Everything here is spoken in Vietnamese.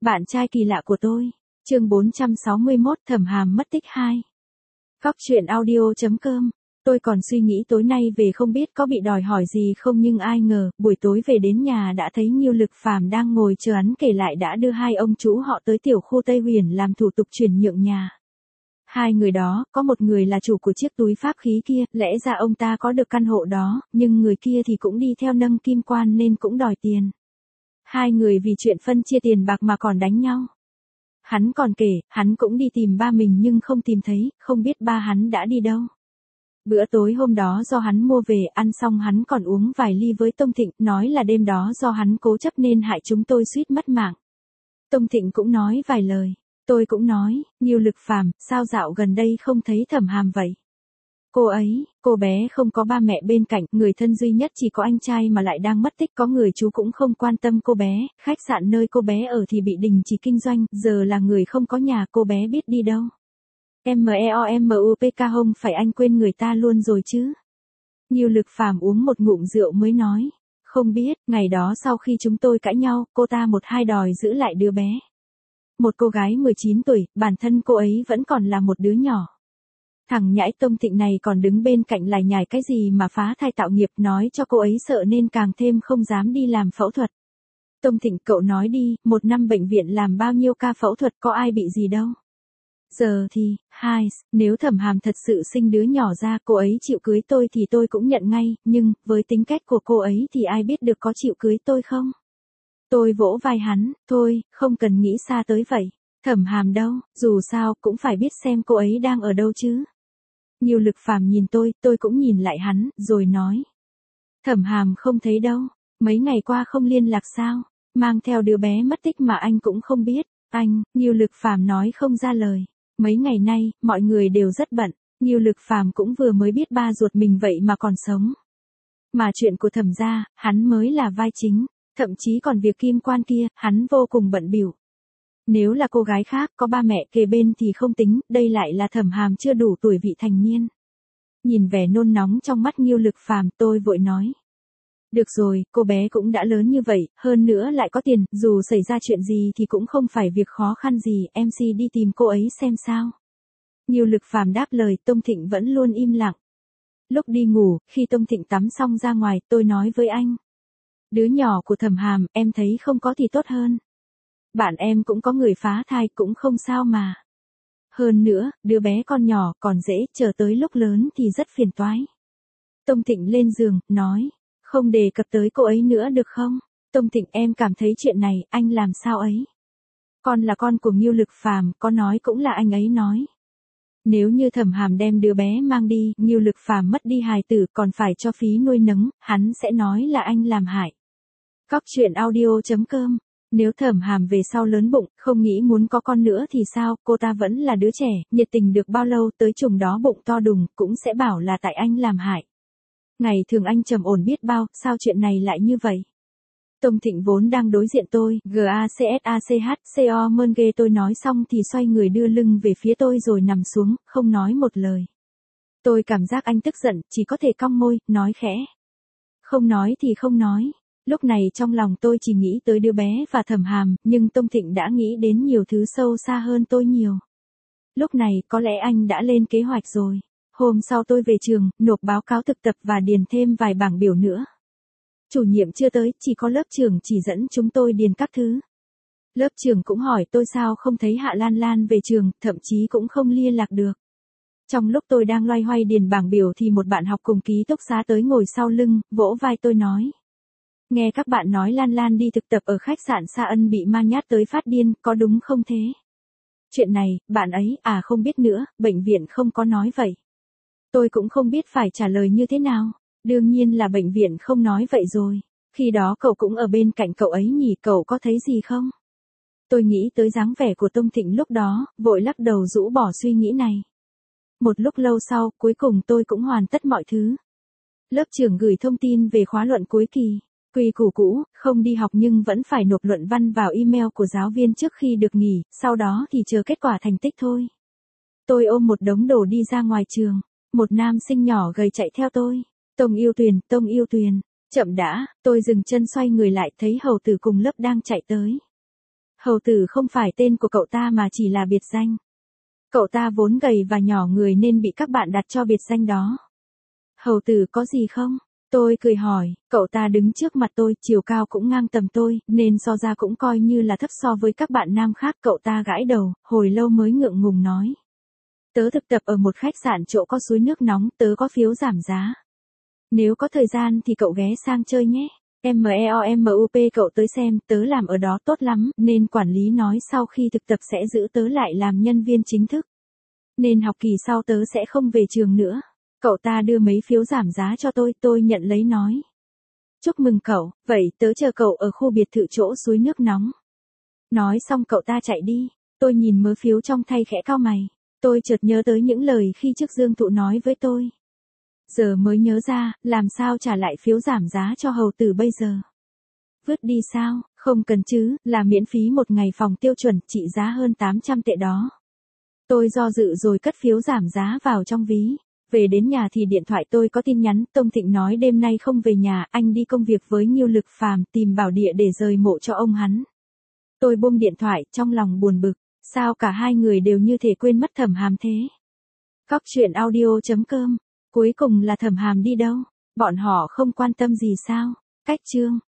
Bạn trai kỳ lạ của tôi. Chương 461 Thẩm Hàm mất tích 2. Góc truyện audio.com. Tôi còn suy nghĩ tối nay về không biết có bị đòi hỏi gì không, nhưng ai ngờ, buổi tối về đến nhà đã thấy Nhiêu Lực Phàm đang ngồi chờ hắn kể lại đã đưa hai ông chú họ tới tiểu khu Tây Huyền làm thủ tục chuyển nhượng nhà. Hai người đó, có một người là chủ của chiếc túi pháp khí kia, lẽ ra ông ta có được căn hộ đó, nhưng người kia thì cũng đi theo nâng kim quan nên cũng đòi tiền. Hai người vì chuyện phân chia tiền bạc mà còn đánh nhau. Hắn còn kể, hắn cũng đi tìm ba mình nhưng không tìm thấy, không biết ba hắn đã đi đâu. Bữa tối hôm đó do hắn mua về, ăn xong hắn còn uống vài ly với Tông Thịnh, nói là đêm đó do hắn cố chấp nên hại chúng tôi suýt mất mạng. Tông Thịnh cũng nói vài lời. Tôi cũng nói, Nhiêu Lực Phàm, sao dạo gần đây không thấy Thẩm Hàm vậy? Cô bé không có ba mẹ bên cạnh, người thân duy nhất chỉ có anh trai mà lại đang mất tích, có người chú cũng không quan tâm cô bé, khách sạn nơi cô bé ở thì bị đình chỉ kinh doanh, giờ là người không có nhà, cô bé biết đi đâu. MEOMUPK, không phải anh quên người ta luôn rồi chứ? Nhiêu Lực Phàm uống một ngụm rượu mới nói, không biết, ngày đó sau khi chúng tôi cãi nhau, cô ta một hai đòi giữ lại đứa bé. Một cô gái 19 tuổi, bản thân cô ấy vẫn còn là một đứa nhỏ. Thằng nhãi Tông Thịnh này còn đứng bên cạnh lải nhải cái gì mà phá thai tạo nghiệp, nói cho cô ấy sợ nên càng thêm không dám đi làm phẫu thuật. Tông Thịnh, cậu nói đi, một năm bệnh viện làm bao nhiêu ca phẫu thuật, có ai bị gì đâu. Giờ thì, nếu Thẩm Hàm thật sự sinh đứa nhỏ ra, cô ấy chịu cưới tôi thì tôi cũng nhận ngay, nhưng, với tính cách của cô ấy thì ai biết được có chịu cưới tôi không? Tôi vỗ vai hắn, thôi, không cần nghĩ xa tới vậy. Thẩm Hàm đâu, dù sao, cũng phải biết xem cô ấy đang ở đâu chứ. Nhiêu Lực Phàm nhìn tôi cũng nhìn lại hắn, rồi nói. Thẩm Hàm không thấy đâu, mấy ngày qua không liên lạc sao, mang theo đứa bé mất tích mà anh cũng không biết. Nhiêu Lực Phàm nói không ra lời. Mấy ngày nay, mọi người đều rất bận, Nhiêu Lực Phàm cũng vừa mới biết ba ruột mình vậy mà còn sống. Mà chuyện của Thẩm gia, hắn mới là vai chính, thậm chí còn việc kim quan kia, hắn vô cùng bận bịu. Nếu là cô gái khác, có ba mẹ kề bên thì không tính, đây lại là Thẩm Hàm chưa đủ tuổi vị thành niên. Nhìn vẻ nôn nóng trong mắt Nhiêu Lực Phàm, tôi vội nói. Được rồi, cô bé cũng đã lớn như vậy, hơn nữa lại có tiền, dù xảy ra chuyện gì thì cũng không phải việc khó khăn gì, MC đi tìm cô ấy xem sao. Nhiêu Lực Phàm đáp lời, Tông Thịnh vẫn luôn im lặng. Lúc đi ngủ, khi Tông Thịnh tắm xong ra ngoài, tôi nói với anh. Đứa nhỏ của Thẩm Hàm, em thấy không có thì tốt hơn. Bạn em cũng có người phá thai, cũng không sao mà. Hơn nữa, đứa bé con nhỏ, còn dễ, chờ tới lúc lớn thì rất phiền toái. Tông Thịnh lên giường, nói. Không đề cập tới cô ấy nữa được không? Tông Thịnh, em cảm thấy chuyện này, anh làm sao ấy? Con là con của Nhiêu Lực Phàm, có nói cũng là anh ấy nói. Nếu như Thẩm Hàm đem đứa bé mang đi, Nhiêu Lực Phàm mất đi hài tử còn phải cho phí nuôi nấng, hắn sẽ nói là anh làm hại. Góc truyện audio.com. Nếu Thẩm Hàm về sau lớn bụng, không nghĩ muốn có con nữa thì sao, cô ta vẫn là đứa trẻ, nhiệt tình được bao lâu tới chùng đó bụng to đùng, cũng sẽ bảo là tại anh làm hại. Ngày thường anh trầm ổn biết bao, sao chuyện này lại như vậy? Tông Thịnh vốn đang đối diện tôi, GACSACHCO mơn ghê, tôi nói xong thì xoay người đưa lưng về phía tôi rồi nằm xuống, không nói một lời. Tôi cảm giác anh tức giận, chỉ có thể cong môi, nói khẽ. Không nói thì không nói. Lúc này trong lòng tôi chỉ nghĩ tới đứa bé và Thẩm Hàm, nhưng Tông Thịnh đã nghĩ đến nhiều thứ sâu xa hơn tôi nhiều. Lúc này có lẽ anh đã lên kế hoạch rồi. Hôm sau tôi về trường, nộp báo cáo thực tập và điền thêm vài bảng biểu nữa. Chủ nhiệm chưa tới, chỉ có lớp trưởng chỉ dẫn chúng tôi điền các thứ. Lớp trưởng cũng hỏi tôi sao không thấy Hạ Lan Lan về trường, thậm chí cũng không liên lạc được. Trong lúc tôi đang loay hoay điền bảng biểu thì một bạn học cùng ký túc xá tới ngồi sau lưng, vỗ vai tôi nói. Nghe các bạn nói Lan Lan đi thực tập ở khách sạn Sa Ân bị ma nhát tới phát điên, có đúng không thế? Chuyện này, bạn ấy, không biết nữa, bệnh viện không có nói vậy. Tôi cũng không biết phải trả lời như thế nào. Đương nhiên là bệnh viện không nói vậy rồi. Khi đó cậu cũng ở bên cạnh cậu ấy nhỉ, cậu có thấy gì không? Tôi nghĩ tới dáng vẻ của Tông Thịnh lúc đó, vội lắc đầu rũ bỏ suy nghĩ này. Một lúc lâu sau, cuối cùng tôi cũng hoàn tất mọi thứ. Lớp trưởng gửi thông tin về khóa luận cuối kỳ. Quy củ cũ, không đi học nhưng vẫn phải nộp luận văn vào email của giáo viên trước khi được nghỉ, sau đó thì chờ kết quả thành tích thôi. Tôi ôm một đống đồ đi ra ngoài trường. Một nam sinh nhỏ gầy chạy theo tôi. Tông Yêu Tuyền, chậm đã, tôi dừng chân xoay người lại thấy hầu tử cùng lớp đang chạy tới. Hầu tử không phải tên của cậu ta mà chỉ là biệt danh. Cậu ta vốn gầy và nhỏ người nên bị các bạn đặt cho biệt danh đó. Hầu tử có gì không? Tôi cười hỏi, cậu ta đứng trước mặt tôi, chiều cao cũng ngang tầm tôi, nên so ra cũng coi như là thấp so với các bạn nam khác. Cậu ta gãi đầu, hồi lâu mới ngượng ngùng nói. Tớ thực tập ở một khách sạn chỗ có suối nước nóng, tớ có phiếu giảm giá. Nếu có thời gian thì cậu ghé sang chơi nhé. MEOMUP cậu tới xem, tớ làm ở đó tốt lắm, nên quản lý nói sau khi thực tập sẽ giữ tớ lại làm nhân viên chính thức. Nên học kỳ sau tớ sẽ không về trường nữa. Cậu ta đưa mấy phiếu giảm giá cho tôi nhận lấy nói. Chúc mừng cậu, vậy tớ chờ cậu ở khu biệt thự chỗ suối nước nóng. Nói xong cậu ta chạy đi, tôi nhìn mớ phiếu trong tay khẽ cau mày. Tôi chợt nhớ tới những lời khi trước Dương Thụ nói với tôi. Giờ mới nhớ ra, làm sao trả lại phiếu giảm giá cho hầu tử bây giờ? Vứt đi sao? Không cần chứ, là miễn phí một ngày phòng tiêu chuẩn, trị giá hơn 800 tệ đó. Tôi do dự rồi cất phiếu giảm giá vào trong ví. Về đến nhà thì điện thoại tôi có tin nhắn, Tông Thịnh nói đêm nay không về nhà, anh đi công việc với Nhiêu Lực Phàm tìm bảo địa để rời mộ cho ông hắn. Tôi buông điện thoại, trong lòng buồn bực, sao cả hai người đều như thể quên mất Thẩm Hàm thế? Cóc truyện audio.com, cuối cùng là Thẩm Hàm đi đâu? Bọn họ không quan tâm gì sao? Cách chương